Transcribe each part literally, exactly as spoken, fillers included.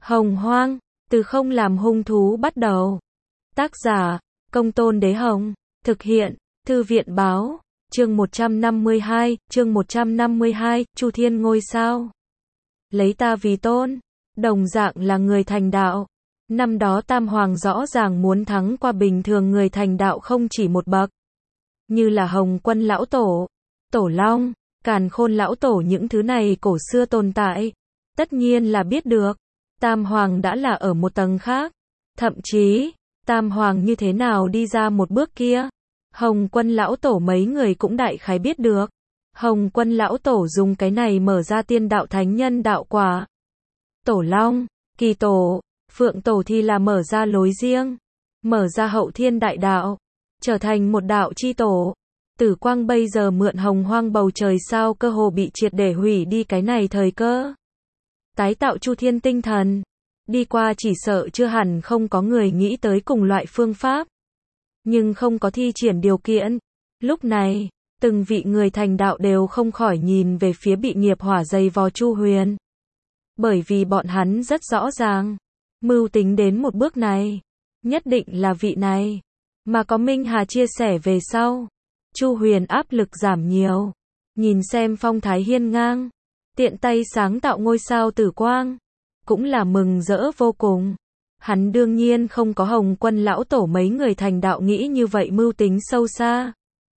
Hồng Hoang, từ không làm hung thú bắt đầu. Tác giả, Công Tôn Đế Hồng. Thực hiện, Thư viện Báo. Chương một trăm năm mươi hai, chương một trăm năm mươi hai, Chu Thiên ngôi sao. Lấy ta vì tôn, đồng dạng là người thành đạo. Năm đó Tam Hoàng rõ ràng muốn thắng qua bình thường người thành đạo không chỉ một bậc. Như là Hồng Quân Lão Tổ, Tổ Long, Càn Khôn Lão Tổ, những thứ này cổ xưa tồn tại. Tất nhiên là biết được. Tam Hoàng đã là ở một tầng khác. Thậm chí, Tam Hoàng như thế nào đi ra một bước kia. Hồng Quân Lão Tổ mấy người cũng đại khái biết được. Hồng Quân Lão Tổ dùng cái này mở ra tiên đạo thánh nhân đạo quả. Tổ Long, Kỳ Tổ, Phượng Tổ thì là mở ra lối riêng. Mở ra hậu thiên đại đạo. Trở thành một đạo chi tổ. Tử Quang bây giờ mượn hồng hoang bầu trời sao cơ hồ bị triệt để hủy đi cái này thời cơ. Tái tạo Chu Thiên tinh thần. Đi qua chỉ sợ chưa hẳn không có người nghĩ tới cùng loại phương pháp. Nhưng không có thi triển điều kiện. Lúc này, từng vị người thành đạo đều không khỏi nhìn về phía bị nghiệp hỏa dày vò Chu Huyền. Bởi vì bọn hắn rất rõ ràng. Mưu tính đến một bước này. Nhất định là vị này. Mà có Minh Hà chia sẻ về sau. Chu Huyền áp lực giảm nhiều. Nhìn xem phong thái hiên ngang. Tiện tay sáng tạo ngôi sao tử quang. Cũng là mừng rỡ vô cùng. Hắn đương nhiên không có Hồng Quân Lão Tổ mấy người thành đạo nghĩ như vậy mưu tính sâu xa.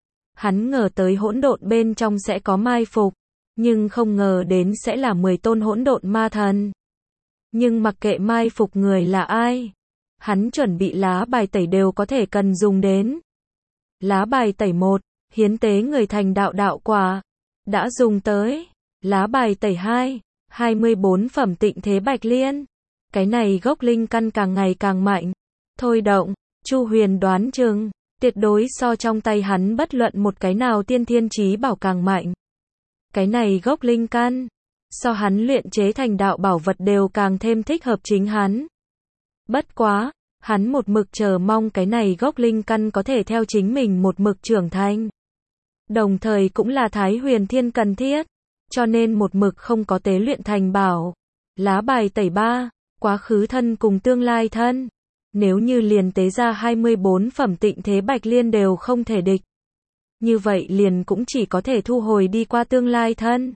Hắn ngờ tới hỗn độn bên trong sẽ có mai phục. Nhưng không ngờ đến sẽ là mười tôn hỗn độn ma thần. Nhưng mặc kệ mai phục người là ai. Hắn chuẩn bị lá bài tẩy đều có thể cần dùng đến. Lá bài tẩy một, hiến tế người thành đạo đạo quả. Đã dùng tới. Lá bài tẩy hai, hai mươi bốn phẩm tịnh thế bạch liên. Cái này gốc linh căn càng ngày càng mạnh. Thôi động, Chu Huyền đoán chừng, tuyệt đối so trong tay hắn bất luận một cái nào tiên thiên chí bảo càng mạnh. Cái này gốc linh căn, so hắn luyện chế thành đạo bảo vật đều càng thêm thích hợp chính hắn. Bất quá, hắn một mực chờ mong cái này gốc linh căn có thể theo chính mình một mực trưởng thành. Đồng thời cũng là Thái Huyền Thiên cần thiết. Cho nên một mực không có tế luyện thành bảo. Lá bài tẩy ba, quá khứ thân cùng tương lai thân. Nếu như liền tế ra hai mươi bốn phẩm tịnh thế bạch liên đều không thể địch. Như vậy liền cũng chỉ có thể thu hồi đi qua tương lai thân.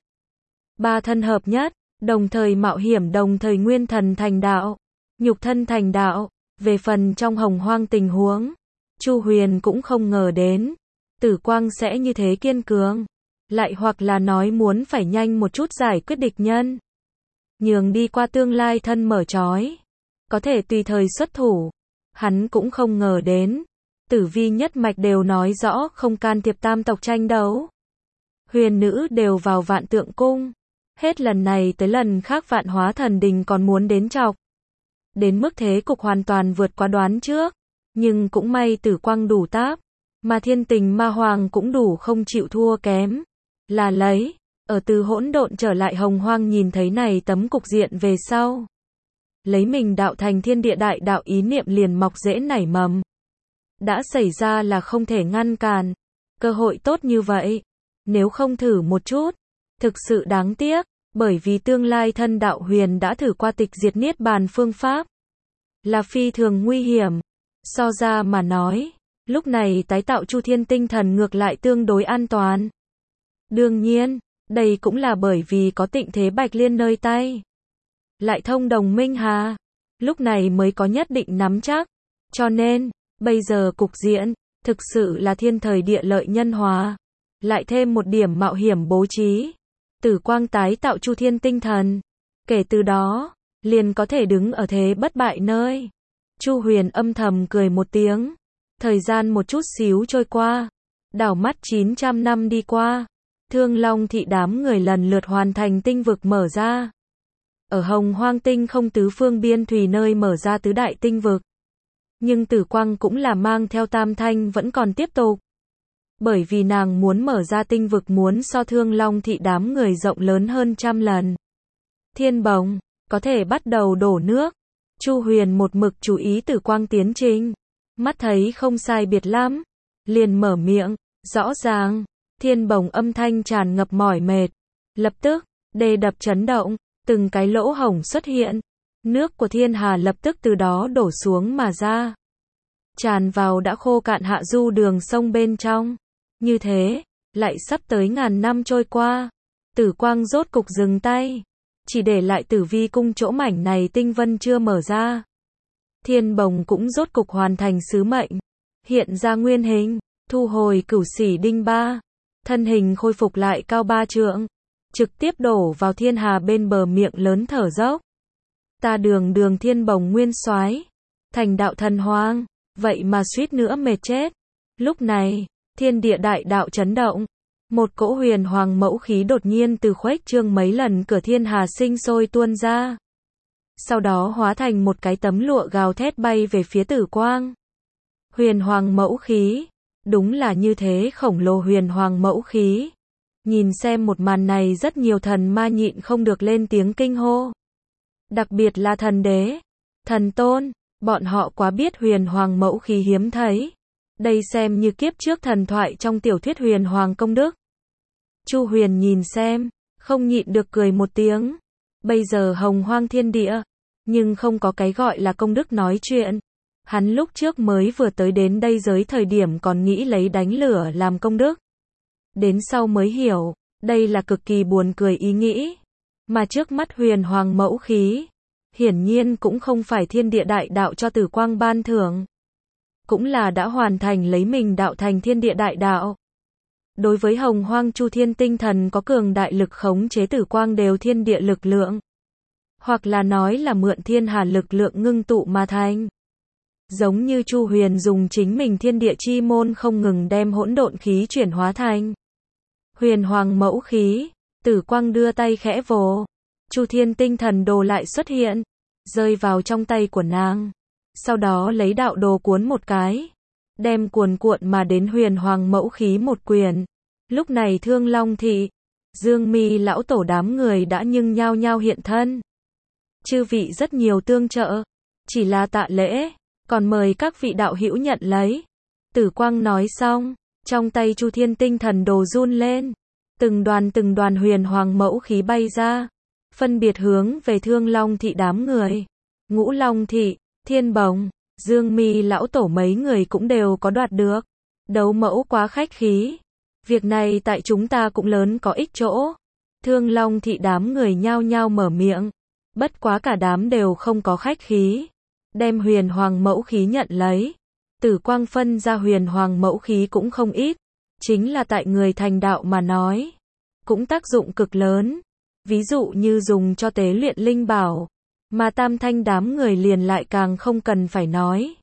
Ba thân hợp nhất, đồng thời mạo hiểm đồng thời nguyên thần thành đạo. Nhục thân thành đạo, về phần trong hồng hoang tình huống. Chu Huyền cũng không ngờ đến. Tử Quang sẽ như thế kiên cường. Lại hoặc là nói muốn phải nhanh một chút giải quyết địch nhân. Nhường đi qua tương lai thân mở trói. Có thể tùy thời xuất thủ. Hắn cũng không ngờ đến. Tử vi nhất mạch đều nói rõ không can thiệp tam tộc tranh đấu. Huyền nữ đều vào Vạn Tượng Cung. Hết lần này tới lần khác Vạn Hóa Thần Đình còn muốn đến chọc. Đến mức thế cục hoàn toàn vượt qua đoán trước. Nhưng cũng may Tử Quang đủ táp. Mà Thiên Tình Ma Hoàng cũng đủ không chịu thua kém. Là lấy, ở từ hỗn độn trở lại hồng hoang nhìn thấy này tấm cục diện về sau. Lấy mình đạo thành thiên địa đại đạo ý niệm liền mọc rễ nảy mầm. Đã xảy ra là không thể ngăn cản. Cơ hội tốt như vậy. Nếu không thử một chút. Thực sự đáng tiếc. Bởi vì tương lai thân đạo huyền đã thử qua tịch diệt niết bàn phương pháp. Là phi thường nguy hiểm. So ra mà nói. Lúc này tái tạo Chu Thiên tinh thần ngược lại tương đối an toàn. Đương nhiên, đây cũng là bởi vì có tịnh thế bạch liên nơi tay. Lại thông đồng Minh Hà. Lúc này mới có nhất định nắm chắc. Cho nên, bây giờ cục diện, thực sự là thiên thời địa lợi nhân hòa. Lại thêm một điểm mạo hiểm bố trí. Tử Quang tái tạo Chu Thiên tinh thần. Kể từ đó, liền có thể đứng ở thế bất bại nơi. Chu Huyền âm thầm cười một tiếng. Thời gian một chút xíu trôi qua. Đảo mắt chín trăm năm đi qua. Thương Long thị đám người lần lượt hoàn thành tinh vực mở ra. Ở hồng hoang tinh không tứ phương biên thùy nơi mở ra tứ đại tinh vực. Nhưng Tử Quang cũng là mang theo Tam Thanh vẫn còn tiếp tục. Bởi vì nàng muốn mở ra tinh vực muốn so Thương Long thị đám người rộng lớn hơn trăm lần. Thiên Bồng, có thể bắt đầu đổ nước. Chu Huyền một mực chú ý Tử Quang tiến trình. Mắt thấy không sai biệt lắm. Liền mở miệng, rõ ràng. Thiên Bồng âm thanh tràn ngập mỏi mệt. Lập tức, đê đập chấn động, từng cái lỗ hổng xuất hiện. Nước của thiên hà lập tức từ đó đổ xuống mà ra. Tràn vào đã khô cạn hạ du đường sông bên trong. Như thế, lại sắp tới ngàn năm trôi qua. Tử Quang rốt cục dừng tay. Chỉ để lại Tử Vi cung chỗ mảnh này tinh vân chưa mở ra. Thiên bồng cũng rốt cục hoàn thành sứ mệnh. Hiện ra nguyên hình, thu hồi cửu xỉ đinh ba. Thân hình khôi phục lại cao ba trượng. Trực tiếp đổ vào thiên hà bên bờ miệng lớn thở dốc. Ta đường đường thiên bồng nguyên soái, thành đạo thần hoang, vậy mà suýt nữa mệt chết. Lúc này, thiên địa đại đạo chấn động. Một cỗ huyền hoàng mẫu khí đột nhiên từ khuếch trương mấy lần cửa thiên hà sinh sôi tuôn ra. Sau đó hóa thành một cái tấm lụa gào thét bay về phía Tử Quang. Huyền hoàng mẫu khí. Đúng là như thế, khổng lồ huyền hoàng mẫu khí. Nhìn xem một màn này rất nhiều thần ma nhịn không được lên tiếng kinh hô. Đặc biệt là thần đế, thần tôn, bọn họ quá biết huyền hoàng mẫu khí hiếm thấy. Đây xem như kiếp trước thần thoại trong tiểu thuyết huyền hoàng công đức. Chu Huyền nhìn xem, không nhịn được cười một tiếng. Bây giờ hồng hoang thiên địa, nhưng không có cái gọi là công đức nói chuyện. Hắn lúc trước mới vừa tới đến đây giới thời điểm còn nghĩ lấy đánh lửa làm công đức. Đến sau mới hiểu, đây là cực kỳ buồn cười ý nghĩ. Mà trước mắt huyền hoàng mẫu khí, hiển nhiên cũng không phải thiên địa đại đạo cho Tử Quang ban thưởng. Cũng là đã hoàn thành lấy mình đạo thành thiên địa đại đạo. Đối với hồng hoang chu thiên tinh thần có cường đại lực khống chế Tử Quang đều thiên địa lực lượng. Hoặc là nói là mượn thiên hà lực lượng ngưng tụ mà thành. Giống như Chu Huyền dùng chính mình thiên địa chi môn không ngừng đem hỗn độn khí chuyển hóa thành huyền hoàng mẫu khí. Tử Quang đưa tay khẽ vồ, Chu Thiên tinh thần đồ lại xuất hiện, rơi vào trong tay của nàng. Sau đó lấy đạo đồ cuốn một cái, đem cuồn cuộn mà đến huyền hoàng mẫu khí một quyền. Lúc này Thương Long thị, Dương Mi lão tổ đám người đã nhưng nhao nhao hiện thân. Chư vị rất nhiều tương trợ, chỉ là tạ lễ, còn mời các vị đạo hữu nhận lấy. Tử Quang nói xong, trong tay Chu Thiên tinh thần đồ run lên. Từng đoàn từng đoàn huyền hoàng mẫu khí bay ra, phân biệt hướng về Thương Long thị đám người. Ngũ Long thị, Thiên Bồng, Dương Mi lão tổ mấy người cũng đều có đoạt được. Đấu mẫu quá khách khí. Việc này tại chúng ta cũng lớn có ích chỗ. Thương Long thị đám người nhao nhao mở miệng. Bất quá cả đám đều không có khách khí. Đem huyền hoàng mẫu khí nhận lấy. Tử Quang phân ra huyền hoàng mẫu khí cũng không ít. Chính là tại người thành đạo mà nói. Cũng tác dụng cực lớn. Ví dụ như dùng cho tế luyện linh bảo. Mà Tam Thanh đám người liền lại càng không cần phải nói.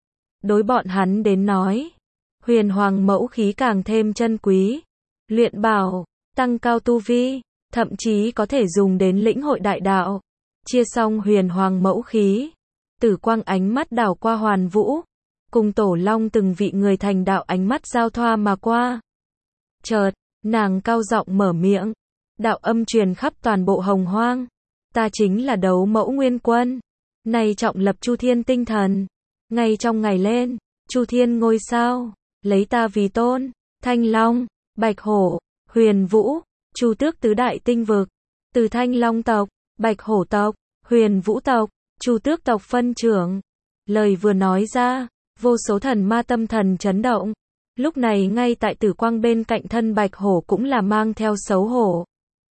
Đối bọn hắn đến nói. Huyền hoàng mẫu khí càng thêm chân quý. Luyện bảo, tăng cao tu vi. Thậm chí có thể dùng đến lĩnh hội đại đạo. Chia xong huyền hoàng mẫu khí. Tử Quang ánh mắt đảo qua Hoàn Vũ. Cùng Tổ Long từng vị người thành đạo ánh mắt giao thoa mà qua. Chợt, nàng cao giọng mở miệng. Đạo âm truyền khắp toàn bộ hồng hoang. Ta chính là đấu mẫu nguyên quân. Này trọng lập Chu Thiên tinh thần. Ngay trong ngày lên, Chu Thiên ngôi sao. Lấy ta vì tôn. Thanh Long, Bạch Hổ, Huyền Vũ, Chu Tước tứ đại tinh vực. Từ Thanh Long tộc, Bạch Hổ tộc, Huyền Vũ tộc, Chu Tước tộc phân trưởng. Lời vừa nói ra, vô số thần ma tâm thần chấn động. Lúc này ngay tại Tử Quang bên cạnh thân Bạch Hổ cũng là mang theo xấu hổ.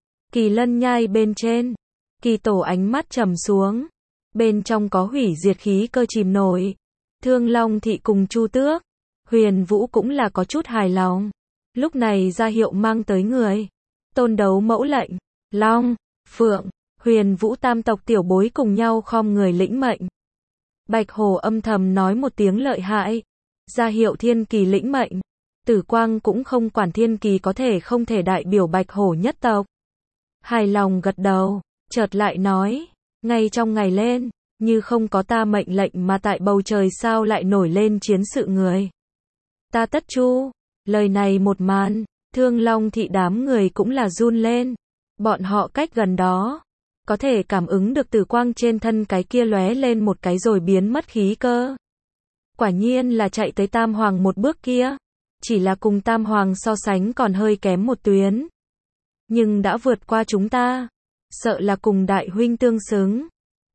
Kỳ Lân nhai bên trên, Kỳ Tổ ánh mắt trầm xuống. Bên trong có hủy diệt khí cơ chìm nổi. Thương Long thị cùng Chu Tước, Huyền Vũ cũng là có chút hài lòng. Lúc này ra hiệu mang tới người. Tôn đấu mẫu lệnh, Long, Phượng, Huyền Vũ tam tộc tiểu bối cùng nhau khom người lĩnh mệnh. Bạch Hổ âm thầm nói một tiếng lợi hại. Ra hiệu Thiên Kỳ lĩnh mệnh. Tử Quang cũng không quản Thiên Kỳ có thể không thể đại biểu Bạch Hổ nhất tộc. Hài lòng gật đầu, chợt lại nói. Ngay trong ngày lên, như không có ta mệnh lệnh mà tại bầu trời sao lại nổi lên chiến sự người. Ta tất chu. Lời này một màn, Thương Long thị đám người cũng là run lên. Bọn họ cách gần đó, có thể cảm ứng được Tử Quang trên thân cái kia lóe lên một cái rồi biến mất khí cơ. Quả nhiên là chạy tới Tam Hoàng một bước kia. Chỉ là cùng Tam Hoàng so sánh còn hơi kém một tuyến. Nhưng đã vượt qua chúng ta. Sợ là cùng đại huynh tương xứng.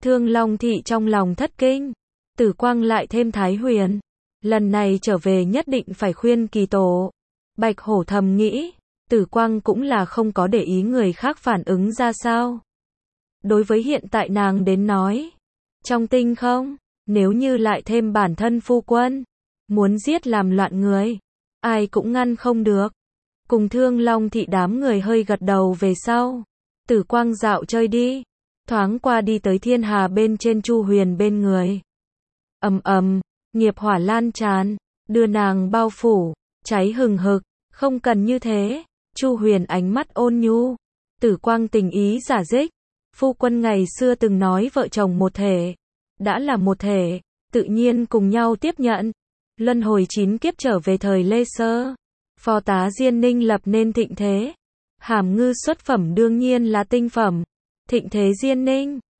Thương Long Thị trong lòng thất kinh. Tử Quang lại thêm Thái Huyền. Lần này trở về nhất định phải khuyên kỳ tổ. Bạch Hổ thầm nghĩ. Tử Quang cũng là không có để ý người khác phản ứng ra sao. Đối với hiện tại nàng đến nói. Trong tinh không, nếu như lại thêm bản thân phu quân. Muốn giết làm loạn người. Ai cũng ngăn không được. Cùng Thương Long Thị đám người hơi gật đầu về sau. Tử Quang dạo chơi đi. Thoáng qua đi tới thiên hà bên trên Chu Huyền bên người. Ầm ầm, nghiệp hỏa lan tràn, đưa nàng bao phủ, cháy hừng hực, không cần như thế. Chu Huyền ánh mắt ôn nhu. Tử Quang tình ý giả dích. Phu quân ngày xưa từng nói vợ chồng một thể. Đã là một thể, tự nhiên cùng nhau tiếp nhận. Luân hồi chín kiếp trở về thời Lê Sơ. Phò tá Diên Ninh lập nên thịnh thế. Hàm ngư xuất phẩm đương nhiên là tinh phẩm. Thịnh thế Diên Ninh,